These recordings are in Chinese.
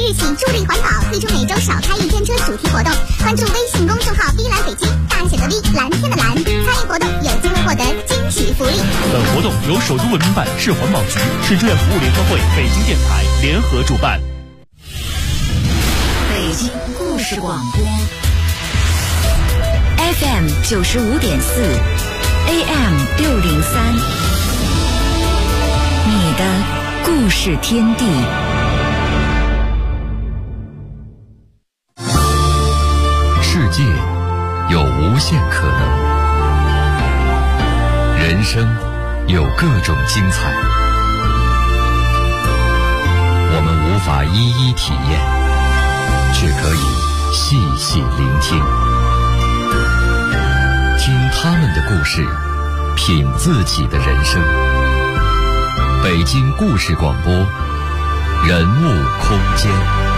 日起助力环保，推出每周少开一天车主题活动。关注微信公众号“碧蓝北京”，大写的 V， 蓝天的蓝，参与活动有机会获得惊喜福利。 本活动由首都文明办、市环保局、市志愿服务联合会、北京电台联合主办。 北京故事广播 FM 95.4 AM 603，你的故事天地。 世界有无限可能，人生有各种精彩，我们无法一一体验，却可以细细聆听，听他们的故事，品自己的人生。北京故事广播，人物空间。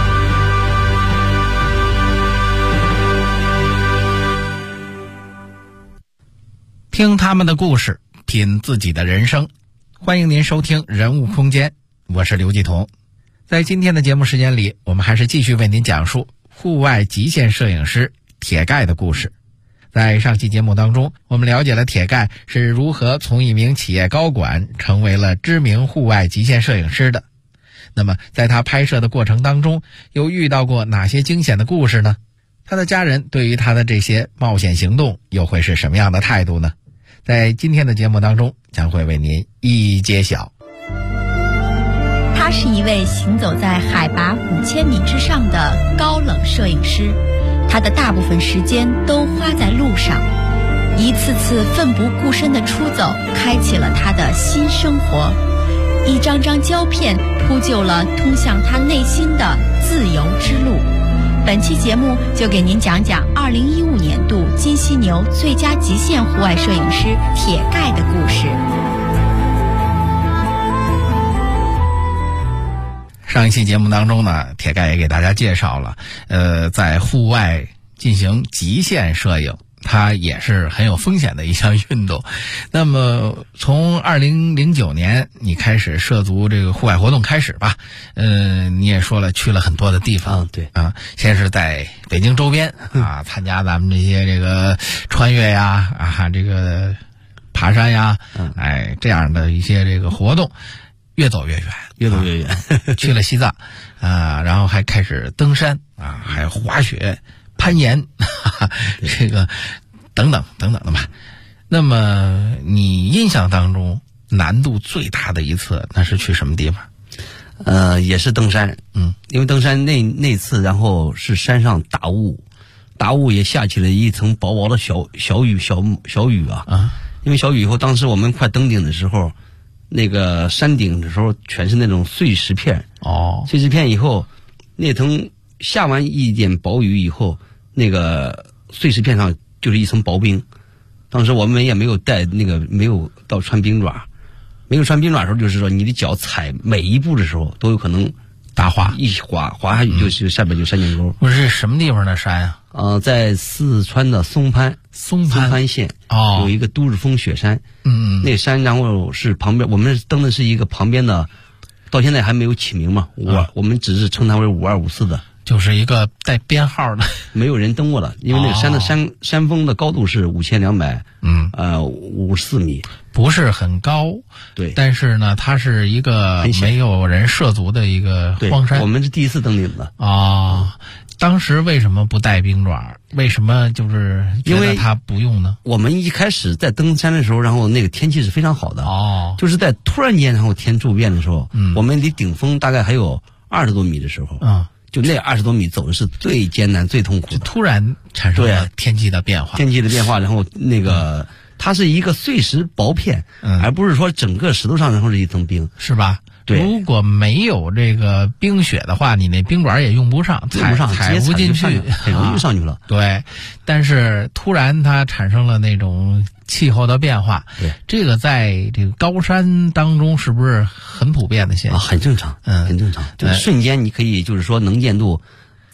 听他们的故事，品自己的人生。欢迎您收听人物空间，我是刘继彤。在今天的节目时间里，我们还是继续为您讲述户外极限摄影师铁盖的故事。在上期节目当中，我们了解了铁盖是如何从一名企业高管成为了知名户外极限摄影师的。那么在他拍摄的过程当中，又遇到过哪些惊险的故事呢？他的家人对于他的这些冒险行动又会是什么样的态度呢？在今天的节目当中，将会为您一一揭晓。 他是一位行走在海拔5000米之上的高冷摄影师，他的大部分时间都花在路上，一次次奋不顾身的出走，开启了他的新生活。一张张胶片铺就了通向他内心的自由之路。本期节目就给您讲讲2015年度金犀牛最佳极限户外摄影师铁盖的故事。 上一期节目当中呢，铁盖也给大家介绍了，在户外进行极限摄影，它也是很有风险的一项运动。那么从2009年你开始涉足这个户外活动开始吧，你也说了去了很多的地方， 对啊，先是在北京周边啊，参加咱们这些这个穿越呀啊，这个爬山呀，这样的一些这个活动，越走越远， 越走越远， 去了西藏啊，然后还开始登山啊，还有滑雪、攀岩，这个等等等等的吧。那么你印象当中难度最大的一次，那是去什么地方？ 也是登山，因为登山那次，然后是山上大雾也下起了一层薄薄的小雨啊，因为小雨以后，当时我们快登顶的时候，那个山顶的时候全是那种碎石片，碎石片以后，那层下完一点薄雨以后，那个碎石片上就是一层薄冰。当时我们也没有带没有到穿冰爪，没有穿冰爪的时候，就是说你的脚踩每一步的时候都有可能打滑， 一滑下去就是下边就山涧沟。 不是什么地方的山啊？ 在四川的松潘县有一个都日峰雪山，那山然后是旁边，我们登的是一个旁边的，到现在还没有起名嘛，我们只是称它为5254的。 就是一个带编号的， 没有人登过了，因为那个山的山峰的高度是5254米， 不是很高， 对， 但是呢，它是一个没有人涉足的一个荒山。 我们是第一次登顶的当时为什么不带冰爪？为什么就是觉得它不用呢？ 我们一开始在登山的时候，然后那个天气是非常好的就是在突然间然后天骤变的时候，我们离顶峰大概还有20多米的时候就那20多米走的是最艰难最痛苦的， 就突然产生了天气的变化， 然后那个它是一个碎石薄片，而不是说整个石头上然后是一层冰， 是吧？ 对， 如果没有这个冰雪的话，你那冰爪也用不上，踩不进去， 很容易就上去了。 对，但是突然它产生了那种气候的变化， 对， 这个在这个高山当中是不是很普遍的现象？ 很正常，很正常。就是瞬间你可以就是说能见度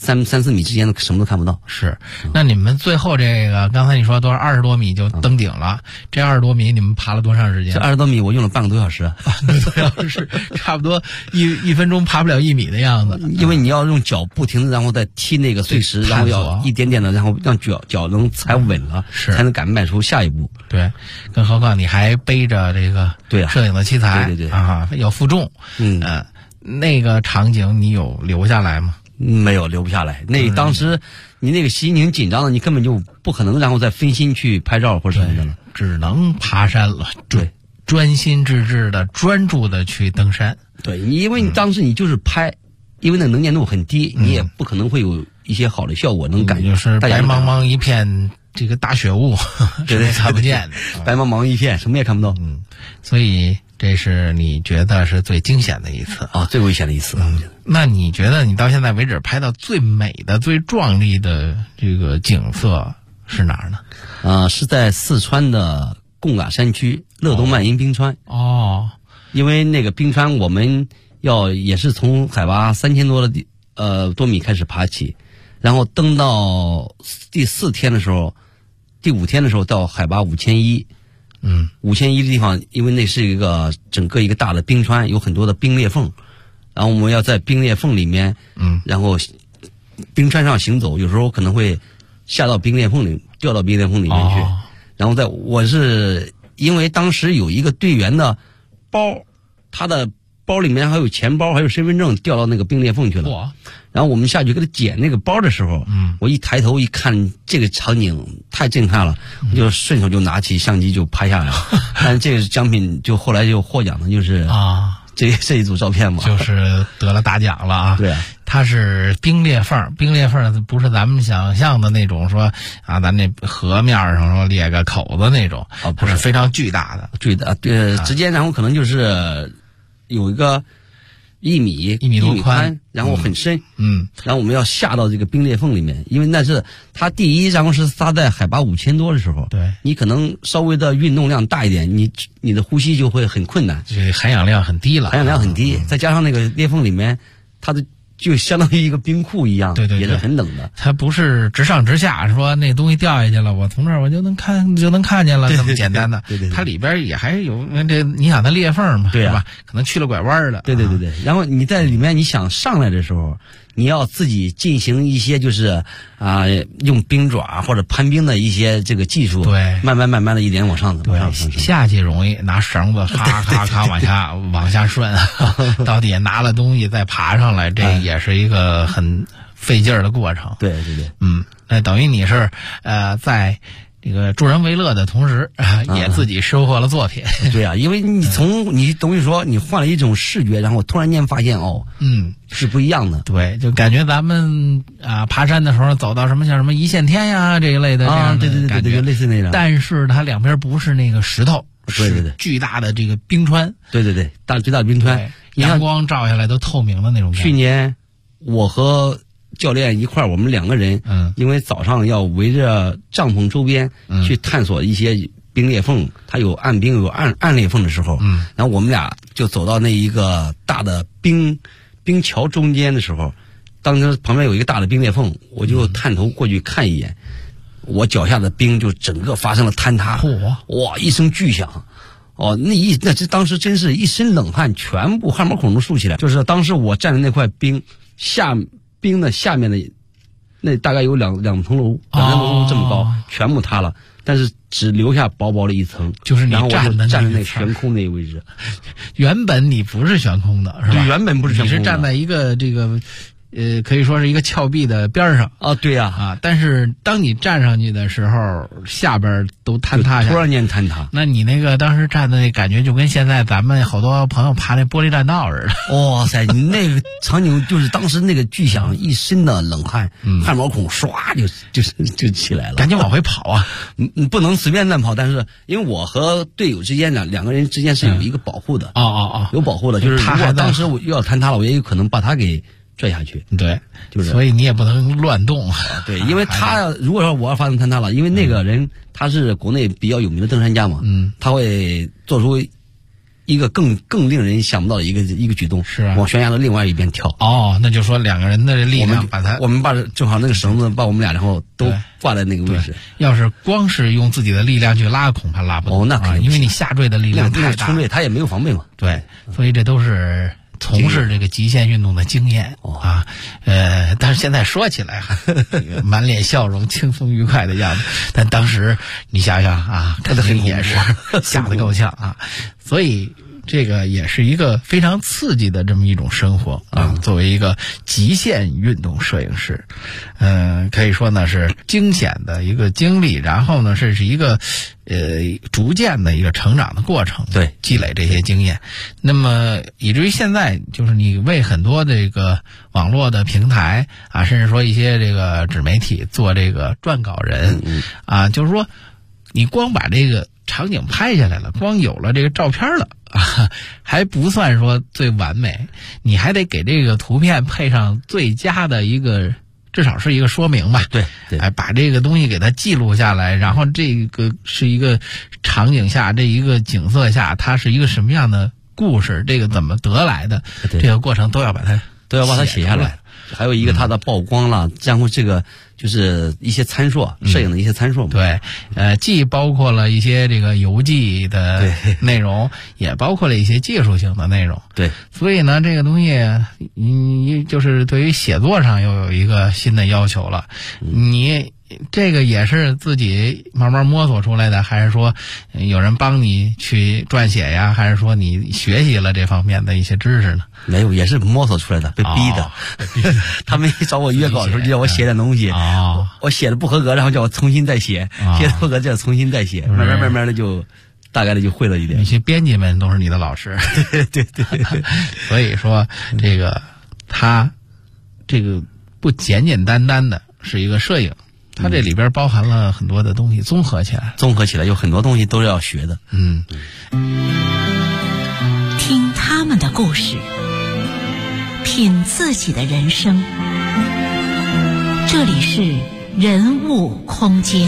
3-4米之间的什么都看不到。 是，那你们最后这个刚才你说多少20多米就登顶了，这20多米你们爬了多长时间？ 这20多米我用了半个多小时， 是差不多一分钟爬不了1米的样子。 因为你要用脚不停的，然后再踢那个碎石，然后要一点点的，然后让脚能踩稳了，才能敢迈出下一步。 对，更何况你还背着这个摄影的器材， 对啊，要负重。那个场景你有留下来吗？ 没有，留不下来。当时你那个心情紧张的，你根本就不可能然后再分心去拍照或者什么的了， 只能爬山了。 对， 专心致志的、专注的去登山。 对，因为你当时你就是拍，因为那能见度很低，你也不可能会有一些好的效果能感觉。 就是白茫茫一片这个大雪雾， 对， 看不见的， 白茫茫一片，什么也看不到。 所以这是你觉得是最惊险的一次啊，最危险的一次。 那你觉得你到现在为止拍到最美的、最壮丽的这个景色是哪儿呢？ 是在四川的贡嘎山区乐东曼因冰川。因为那个冰川我们也是从海拔3000多米开始爬起，然后登到第4天的时候，第5天的时候到海拔5100。5100的地方，因为那是整个一个大的冰川，有很多的冰裂缝，然后我们要在冰裂缝里面，然后冰川上行走，有时候可能会下到冰裂缝里，掉到冰裂缝里面去。然后我是因为当时有一个队员的包，他的包里面还有钱包，还有身份证掉到那个冰裂缝去了。然后我们下去给他捡那个包的时候，我一抬头一看，这个场景太震撼了，我就顺手就拿起相机就拍下来了。但是这个奖品就后来就获奖的就是这一组照片嘛， 就是得了大奖了啊。 对啊， 它是冰裂缝，冰裂缝不是咱们想象的那种说啊，咱那河面上说裂个口子那种，它是非常巨大的， 直接然后可能就是有一个1米多宽，然后很深，然后我们要下到这个冰裂缝里面，因为那是它第一，然后是撒在海拔5000多的时候， 对， 你可能稍微的运动量大一点，你的呼吸就会很困难， 这含氧量很低了， 再加上那个裂缝里面，它的就相当于一个冰库一样， 对， 也是很冷的。 它不是直上直下，说那东西掉下去了，我从这儿我就能看见了，这么简单的。 对， 它里边也还有你想它裂缝嘛， 对吧？可能去了拐弯了。 对。然后你在里面，你想上来的时候，你要自己进行一些就是用冰爪或者攀冰的一些这个技术， 对， 慢慢的一点往上走。 下去容易拿绳子咔往下顺，到底拿了东西再爬上来，这也是一个很费劲儿的过程。 对。 那等于你是在这个助人为乐的同时，也自己收获了作品。 对啊，因为你等于说你换了一种视觉，然后突然间发现是不一样的。 对，就感觉咱们爬山的时候走到什么像什么一线天呀这一类的这样的感觉， 类似那种。 但是它两边不是那个石头， 对， 巨大的这个冰川。 对，最大的冰川， 阳光照下来都透明的那种感觉。 去年我和教练一块儿，我们2个人，因为早上要围着帐篷周边去探索一些冰裂缝，它有暗冰有暗裂缝的时候，然后我们俩就走到那一个大的冰桥中间的时候，当时旁边有一个大的冰裂缝，我就探头过去看一眼，我脚下的冰就整个发生了坍塌，哇，一声巨响。当时真是一身冷汗，全部汗毛孔都竖起来。就是当时我站的那块冰的下面的那大概有两层楼这么高，全部塌了，但是只留下薄薄的一层。 就是你然后我就站在那悬空那个位置。 原本你不是悬空的，是吧？ 对，原本不是悬空的， 你是站在一个这个可以说是一个峭壁的边上。 对呀。 但是当你站上去的时候，下边都坍塌下来， 突然间坍塌。 那你那个当时站的那感觉，就跟现在咱们好多朋友爬那玻璃栈道似的。 哇塞，你那个场景就是当时那个巨响，一身的冷汗，汗毛孔唰就起来了， 赶紧往回跑啊！ 你不能随便乱跑，但是因为我和队友之间两个人之间是有一个保护的。有保护的，就是如果当时我要坍塌了，我也有可能把他给拽下去。 对， 就是所以你也不能乱动。 对，因为他如果说我要发生坍塌了，因为那个人他是国内比较有名的登山家嘛，他会做出一个更令人想不到的一个举动， 是啊， 往悬崖的另外一边跳。 哦，那就说2个人的力量我们把正好那个绳子把我们俩然后都挂在那个位置。 要是光是用自己的力量去拉，恐怕拉不动。 那肯定因为你下坠的力量太大， 冲坠他也没有防备嘛。 对，所以这都是从事这个极限运动的经验啊。但是现在说起来满脸笑容、轻松愉快的样子，但当时你想想啊，他的也是吓得够呛啊。所以这个也是一个非常刺激的这么一种生活啊。作为一个极限运动摄影师，可以说呢是惊险的一个经历，然后呢是一个逐渐的一个成长的过程， 对， 积累这些经验。那么以至于现在，就是你为很多这个网络的平台啊，甚至说一些这个纸媒体做这个撰稿人啊，就是说你光把这个场景拍下来了，光有了这个照片了啊，还不算说最完美，你还得给这个图片配上最佳的一个，至少是一个说明吧。 对， 把这个东西给它记录下来，然后这个是一个场景下，这一个景色下，它是一个什么样的故事，这个怎么得来的，这个过程都要把它写下来。还有一个它的曝光了，然后这个就是一些参数，摄影的一些参数嘛。 对，既包括了一些这个游记的内容，也包括了一些技术性的内容。 对， 所以呢，这个东西你就是对于写作上又有一个新的要求了。你这个也是自己慢慢摸索出来的，还是说有人帮你去撰写呀？还是说你学习了这方面的一些知识呢？ 没有，也是摸索出来的，被逼的。他们一找我约稿的时候，就叫我写点东西，我写的不合格，然后叫我重新再写，写的不合格叫重新再写，慢慢的就大概的就会了一点。 那些编辑们都是你的老师， 对。 所以说这个他这个不简简单单的是一个摄影。它这里边包含了很多的东西，综合起来有很多东西都是要学的。 听他们的故事，品自己的人生。这里是人物空间。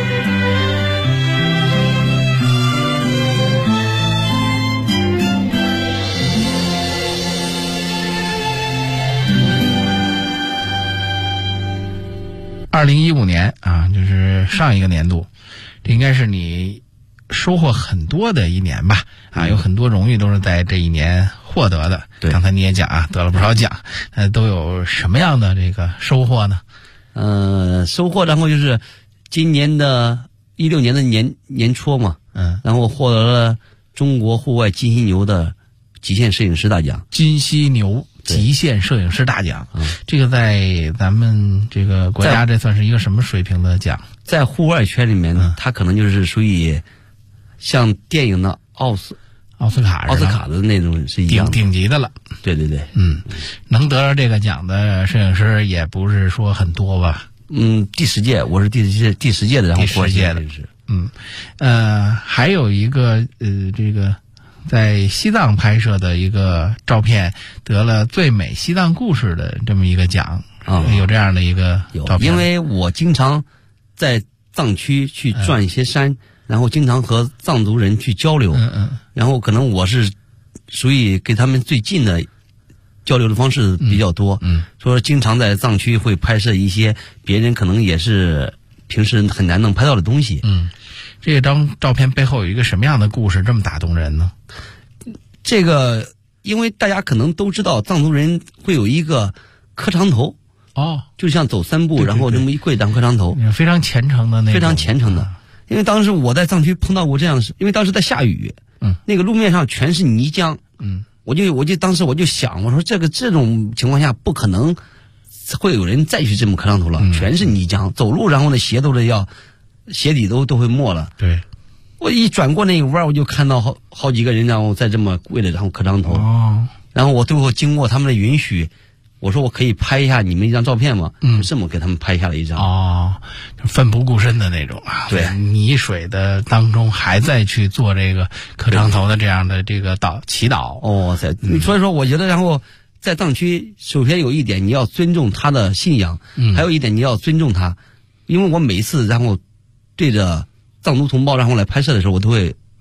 2015年啊，就是上一个年度，这应该是你收获很多的一年吧？啊，有很多荣誉都是在这一年获得的。 对， 刚才你也讲啊，得了不少奖，都有什么样的这个收获呢？ 收获然后就是今年的16年的年初嘛，然后获得了中国户外金犀牛的极限摄影师大奖。 金犀牛极限摄影师大奖，这个在咱们这个国家这算是一个什么水平的奖？ 在户外圈里面呢，它可能就是属于像电影的奥斯卡的那种是一样顶级的了。 对， 能得到这个奖的摄影师也不是说很多吧？ 第10届，我是第10届的，然后第10届的。还有一个这个。在西藏拍摄的一个照片得了最美西藏故事的这么一个奖，有这样的一个照片。 因为我经常在藏区去转一些山，然后经常和藏族人去交流，然后可能我是属于给他们最近的交流的方式比较多，说经常在藏区会拍摄一些别人可能也是平时很难能拍到的东西。 这张照片背后有一个什么样的故事这么打动人呢？ 这个因为大家可能都知道藏族人会有一个磕长头，就像走3步然后这么一跪当磕长头， 非常虔诚的那种。 非常虔诚的。因为当时我在藏区碰到过这样的事，因为当时在下雨，那个路面上全是泥浆，我就当时我就想，我说这种情况下不可能会有人再去这么磕长头了，全是泥浆，走路然后呢鞋底都会没了。 对， 我一转过那个弯，我就看到好几个人，然后在这么跪着，然后磕长头。然后我最后经过他们的允许，我说我可以拍一下你们一张照片吗？就这么给他们拍下了一张。 奋不顾身的那种啊！ 对， 泥水的当中还在去做这个磕长头的这样的这个祈祷。 所以说我觉得，然后在藏区，首先有一点你要尊重他的信仰，还有一点你要尊重他，因为我每一次然后对着藏族同胞然后来拍摄的时候，我都会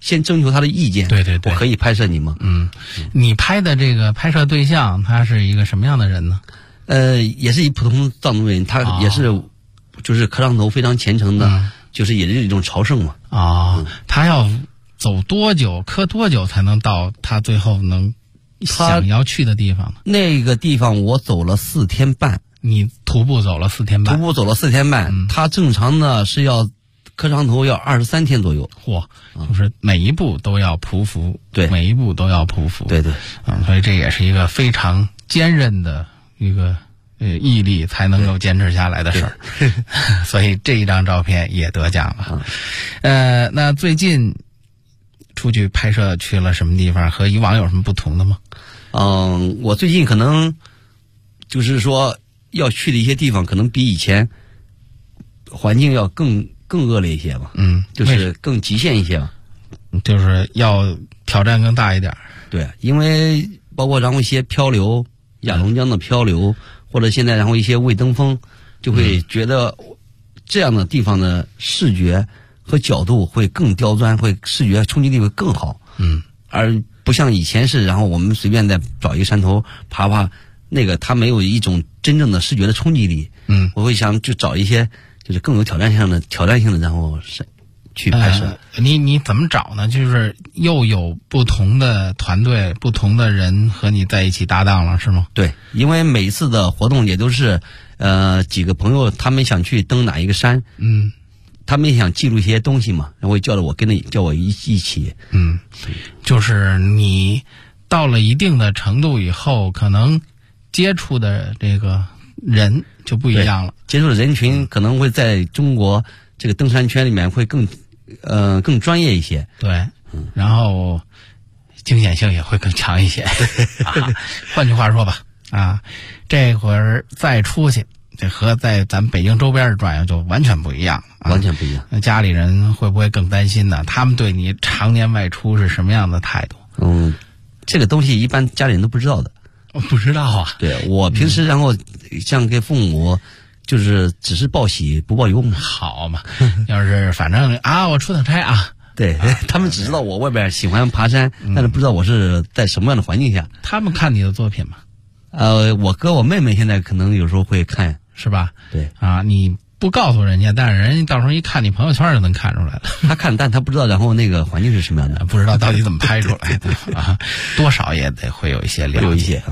先征求他的意见。 对对对， 我可以拍摄你吗？ 你拍的这个拍摄对象他是一个什么样的人呢？ 也是一普通藏族人，他也是就是磕长头非常虔诚的，就是也是一种朝圣嘛。 他要走多久磕多久才能到他最后能想要去的地方呢？ 那个地方我走了4天半。 你徒步走了4天半？ 徒步走了4天半。他正常呢是要磕长头要23天左右。 嚯，就是每一步都要匍匐。 对， 每一步都要匍匐。 对对。 所以这也是一个非常坚韧的一个毅力才能够坚持下来的事儿。所以这一张照片也得奖了。那最近出去拍摄去了什么地方？和以往有什么不同的吗？ 我最近可能就是说要去的一些地方，可能比以前环境要更恶劣一些吧。就是更极限一些吧。 就是要挑战更大一点。 对，因为包括然后一些漂流，雅砻江的漂流，或者现在然后一些未登峰，就会觉得这样的地方的视觉和角度会更刁钻，会视觉冲击力会更好。而不像以前是，然后我们随便再找一个山头爬爬，那个它没有一种真正的视觉的冲击力。我会想就找一些就是更有挑战性的，然后去拍摄。 你怎么找呢？就是又有不同的团队、不同的人和你在一起搭档了，是吗？ 对，因为每一次的活动也都是几个朋友他们想去登哪一个山，他们也想记录一些东西嘛，然后叫我一起。 就是你到了一定的程度以后，可能接触的这个人就不一样了。 接触的人群可能会在中国这个登山圈里面会更专业一些。 对，然后惊险性也会更强一些。换句话说吧，这会儿再出去，这和在咱北京周边转悠就完全不一样了。 完全不一样。 那家里人会不会更担心呢？他们对你常年外出是什么样的态度？ 这个东西一般家里人都不知道的。 不知道啊。 对，我平时然后像给父母就是只是报喜不报忧嘛。 好嘛，要是反正我出趟差啊。 对，他们只知道我外边喜欢爬山，但是不知道我是在什么样的环境下。 他们看你的作品吗？ 我哥我妹妹现在可能有时候会看， 是吧？ 对你不告诉人家，但是人家到时候一看你朋友圈就能看出来了。 他看，但他不知道然后那个环境是什么样的， 不知道到底怎么拍出来的多少也得会有一些了解。 有一些。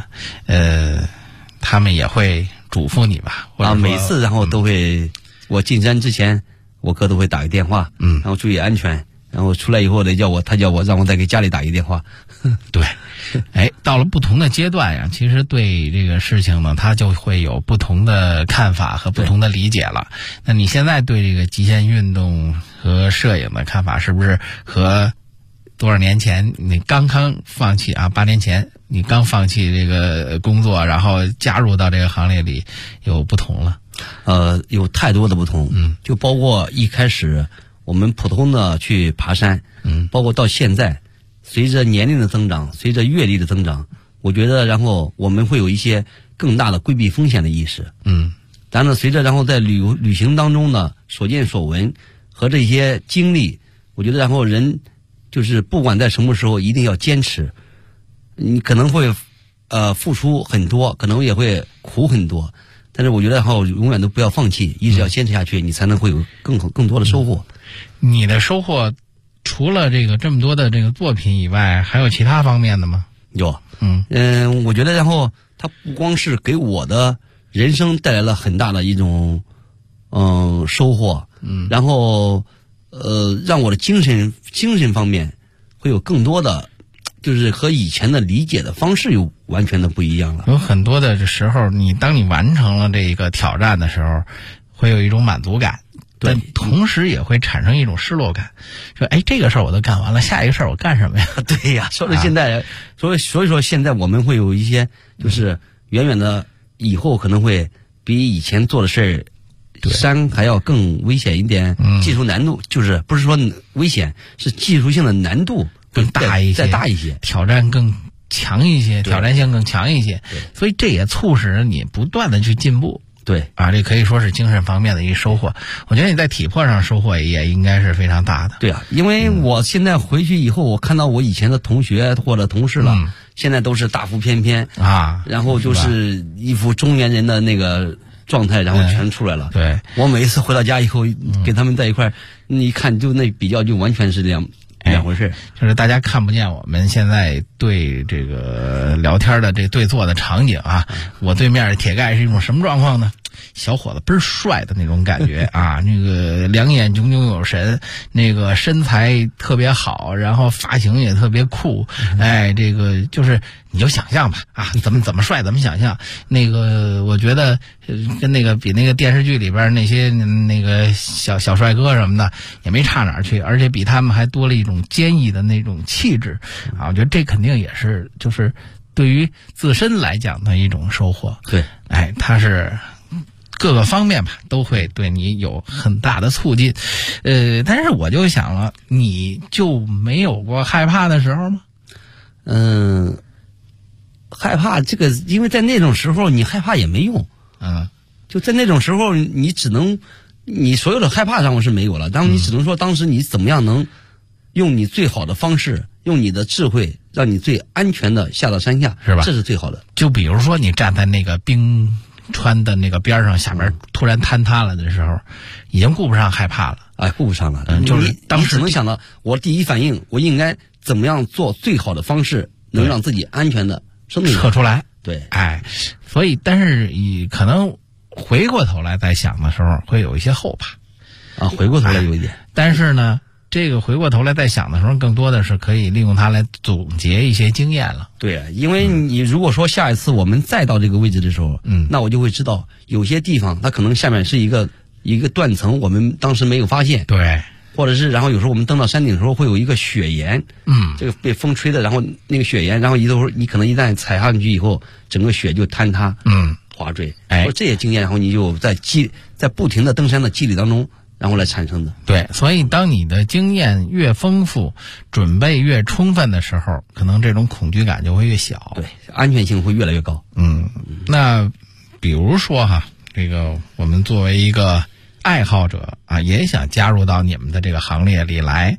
他们也会嘱咐你吧？ 每次然后都会，我进山之前，我哥都会打个电话，然后注意安全，然后出来以后他叫我让我再给家里打一个电话。 对。到了不同的阶段呀，其实对这个事情呢，他就会有不同的看法和不同的理解了。那你现在对这个极限运动和摄影的看法，是不是和多少年前你刚放弃8年前你刚放弃这个工作，然后加入到这个行列里有不同了？ 有太多的不同。就包括一开始我们普通的去爬山，包括到现在。随着年龄的增长，随着阅历的增长，我觉得然后我们会有一些更大的规避风险的意识。当然随着然后在旅行当中呢，所见所闻和这些经历，我觉得然后人就是不管在什么时候一定要坚持。你可能会付出很多，可能也会苦很多，但是我觉得然后永远都不要放弃，一直要坚持下去，你才能会有更多的收获。 你的收获除了这么多的这个作品以外，还有其他方面的吗？ 有。我觉得然后它不光是给我的人生带来了很大的一种收获，然后让我的精神方面会有更多的，就是和以前的理解的方式又完全的不一样了。 有很多的时候，当你完成了这个挑战的时候，会有一种满足感。但同时也会产生一种失落感，说这个事儿我都干完了，下一个事儿我干什么呀？ 对呀，说到现在，所以说现在我们会有一些就是远远的以后可能会比以前做的事儿，山还要更危险一点，技术难度就是不是说危险，是技术性的难度更大一些， 再大一些， 挑战更强一些，挑战性更强一些，所以这也促使你不断的去进步。 对啊，这可以说是精神方面的一个收获。我觉得你在体魄上收获也应该是非常大的。 对啊，因为我现在回去以后，我看到我以前的同学或者同事了，现在都是大腹翩翩啊， 然后就是一副中年人的那个状态，然后全出来了。 对， 我每一次回到家以后，跟他们在一块儿，你看就那比较就完全是两回事。 就是大家看不见我们现在对这个聊天的这对坐的场景啊，我对面的铁盖是一种什么状况呢？小伙子倍儿帅的那种感觉啊，那个两眼炯炯有神，那个身材特别好，然后发型也特别酷，哎，这个就是你就想象吧啊，怎么帅怎么想象。那个我觉得跟那个比那个电视剧里边那些那个小帅哥什么的也没差哪儿去，而且比他们还多了一种坚毅的那种气质啊，我觉得这肯定也是就是对于自身来讲的一种收获。 对， 哎，他是各个方面吧都会对你有很大的促进。但是我就想了，你就没有过害怕的时候吗？ 害怕这个，因为在那种时候你害怕也没用。就在那种时候你只能，你所有的害怕上我是没有了，但你只能说当时你怎么样能用你最好的方式，用你的智慧，让你最安全的下到山下， 是吧？ 这是最好的。 就比如说你站在那个冰川的那个边上，下面突然坍塌了的时候，已经顾不上害怕了。 哎，顾不上了。 就是当时只能想到，我第一反应，我应该怎么样做最好的方式，能让自己安全的生命撤出来。 对， 哎，所以但是可能回过头来再想的时候，会有一些后怕。 回过头来有一点。 但是呢，这个回过头来再想的时候，更多的是可以利用它来总结一些经验了。 对，因为你如果说下一次我们再到这个位置的时候，那我就会知道有些地方它可能下面是一个断层，我们当时没有发现。 对， 或者是然后有时候我们登到山顶的时候会有一个雪岩，这个被风吹的，然后那个雪岩，然后你可能一旦踩上去以后，整个雪就坍塌，滑坠。这些经验，然后你就在不停的登山的积累当中，然后来产生的。 对，所以当你的经验越丰富，准备越充分的时候，可能这种恐惧感就会越小。 对，安全性会越来越高。 那比如说哈，这个我们作为一个爱好者啊，也想加入到你们的这个行列里来，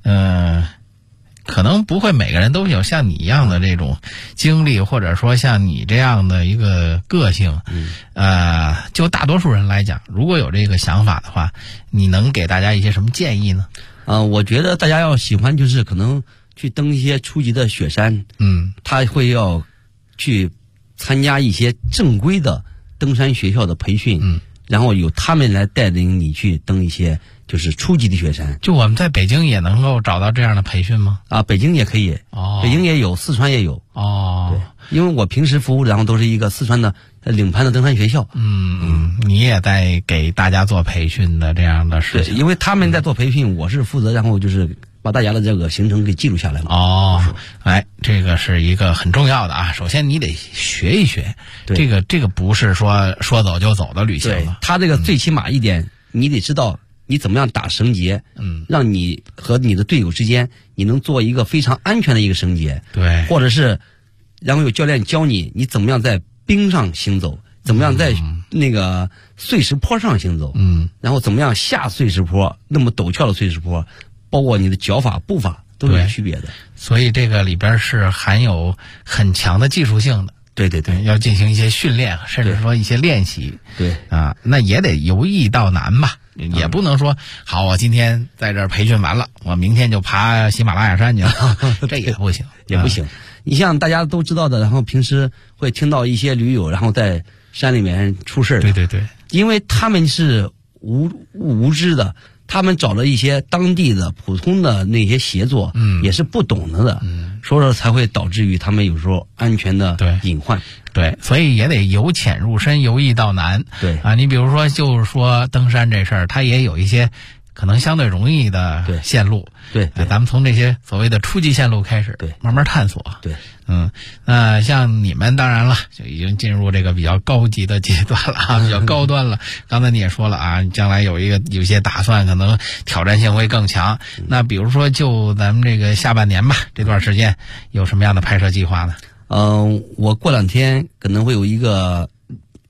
可能不会每个人都有像你一样的这种经历，或者说像你这样的一个个性。就大多数人来讲，如果有这个想法的话，你能给大家一些什么建议呢？ 我觉得大家要喜欢，就是可能去登一些初级的雪山，他会要去参加一些正规的登山学校的培训，然后由他们来带领你去登一些就是初级的雪山。 就我们在北京也能够找到这样的培训吗？ 北京也可以，北京也有，四川也有。对，因为我平时服务然后都是一个四川的领盘的登山学校。 你也在给大家做培训的这样的事情。 对，因为他们在做培训，我是负责然后就是把大家的这个行程给记录下来了。 这个是一个很重要的啊。首先你得学一学，这个不是说走就走的旅行了。 他这个最起码一点，你得知道你怎么样打绳结，让你和你的队友之间，你能做一个非常安全的一个绳结。 对， 或者是，然后有教练教你怎么样在冰上行走，怎么样在那个碎石坡上行走，然后怎么样下碎石坡，那么陡峭的碎石坡，包括你的脚法步伐都是有区别的。 所以这个里边是含有很强的技术性的。 对对对， 要进行一些训练，甚至说一些练习。 对啊，那也得由易到难吧，也不能说好，我今天在这儿培训完了，我明天就爬喜马拉雅山去了，这也不行， 也不行。你像大家都知道的，然后平时会听到一些驴友，然后在山里面出事。 对对对， 因为他们是无知的。他们找了一些当地的普通的那些协作，也是不懂得的，所以说才会导致于他们有时候安全的隐患。 对，所以也得由浅入深，由易到难。 对啊，你比如说，就是说登山这事儿，它也有一些可能相对容易的线路。 对， 咱们从这些所谓的初级线路开始，慢慢探索。 对， 像你们当然了，就已经进入这个比较高级的阶段了啊，比较高端了。刚才你也说了啊，将来有些打算，可能挑战性会更强。那比如说，就咱们这个下半年吧，这段时间有什么样的拍摄计划呢？ 我过两天可能会有一个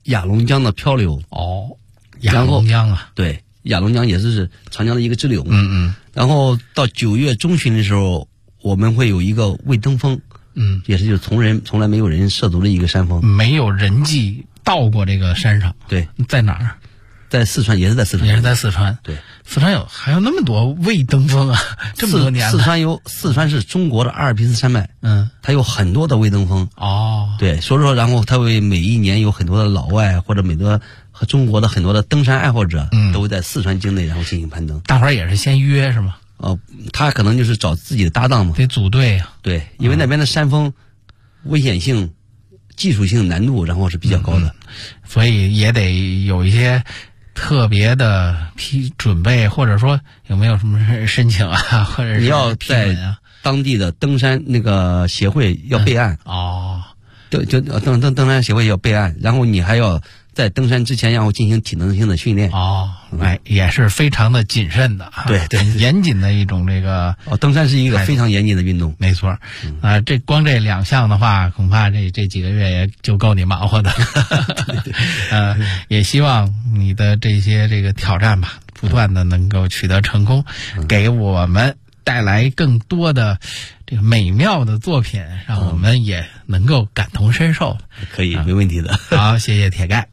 雅砻江的漂流。 雅砻江啊， 对，雅砻江也是长江的一个支流。然后到9月中旬的时候，我们会有一个未登峰，也是就是从来没有人涉足的一个山峰， 没有人迹到过这个山上。 对， 在哪儿？ 在四川，也是在四川。对， 四川还有那么多未登峰啊，这么多年了。 四川是中国的阿尔卑斯山脉，它有很多的未登峰。对，所以说，然后它会每一年有很多的老外或者和中国的很多的登山爱好者，都会在四川境内然后进行攀登。 大伙儿也是先约是吗？ 他可能就是找自己的搭档嘛， 得组队啊。 对，因为那边的山峰危险性、技术性难度，然后是比较高的， 所以也得有一些特别的准备，或者说有没有什么申请啊，或者是你要在当地的登山那个协会要备案。就登山协会要备案，然后你还要在登山之前然后进行体能性的训练。 也是非常的谨慎的， 对， 严谨的一种这个。 登山是一个非常严谨的运动， 没错。光这2项的话，恐怕这几个月也就够你忙活的。也希望你的这个挑战吧，不断的能够取得成功，给我们带来更多的这个美妙的作品，让我们也能够感同身受。 可以，没问题的。 好，谢谢铁盖。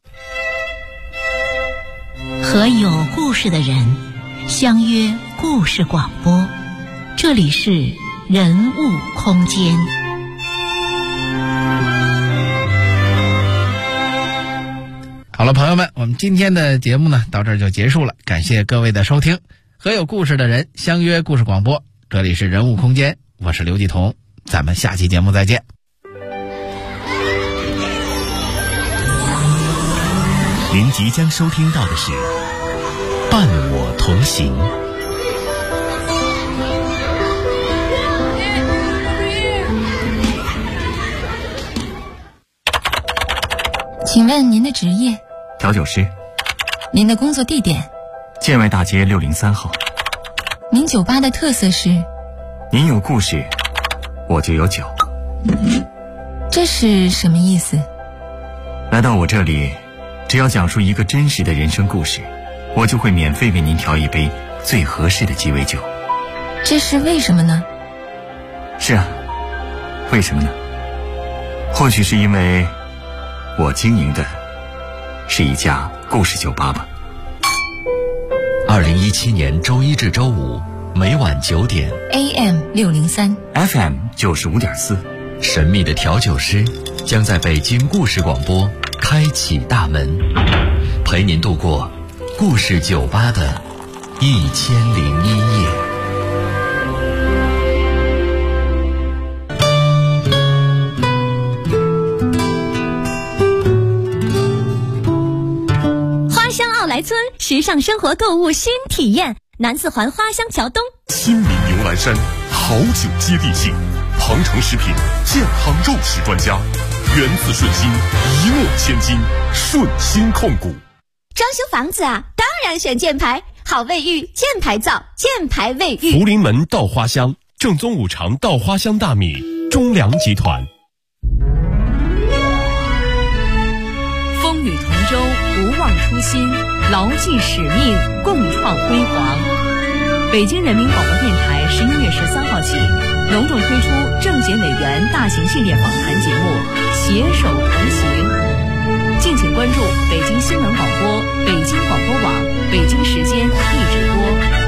和有故事的人相约故事广播，这里是人物空间。 好了，朋友们，我们今天的节目呢到这儿就结束了，感谢各位的收听。和有故事的人相约故事广播，这里是人物空间，我是刘继彤，咱们下期节目再见。 您即将收听到的是伴我同行。 请问您的职业？ 调酒师。 您的工作地点？ 建外大街603号。 您酒吧的特色是？ 您有故事，我就有酒。 这是什么意思？ 来到我这里，只要讲述一个真实的人生故事，我就会免费为您调一杯最合适的鸡尾酒。 这是为什么呢？ 是啊，为什么呢？或许是因为我经营的是一家故事酒吧吧。 2017年周一至周五每晚9点 AM 603 FM 95.4， 神秘的调酒师将在北京故事广播开启大门，陪您度过故事酒吧的1001夜。 花乡奥莱村时尚生活购物新体验，南四环花乡桥东， 亲民牛栏山好酒接地气，庞城食品健康肉食专家，源自顺心，一诺千金，顺心控股。 装修房子啊，当然选箭牌，好卫浴，箭牌造，箭牌卫浴。 福临门稻花香，正宗五常稻花香大米，中粮集团。 风雨同舟，不忘初心，牢记使命，共创辉煌。北京人民广播电台11月13号起，隆重推出政协委员大型系列访谈节目《携手同行》，敬请关注北京新闻广播、北京广播网、北京时间一直播。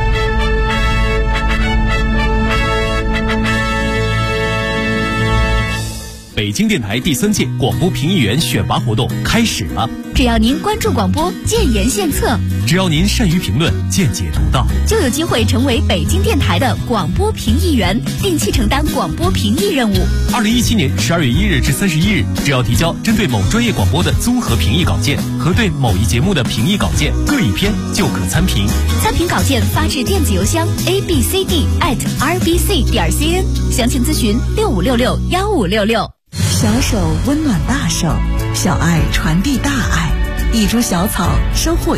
北京电台第3届广播评议员选拔活动开始了。 只要您关注广播，建言献策， 只要您善于评论，见解独到， 就有机会成为北京电台的广播评议员，定期承担广播评议任务。 2017年12月1日至31日，只要提交针对某专业广播的综合评议稿件和对某一节目的评议稿件各一篇，就可参评。 参评稿件发至电子邮箱 abcd@rbc.cn， 详情咨询65661566。 小手温暖大手，小爱传递大爱，一株小草收获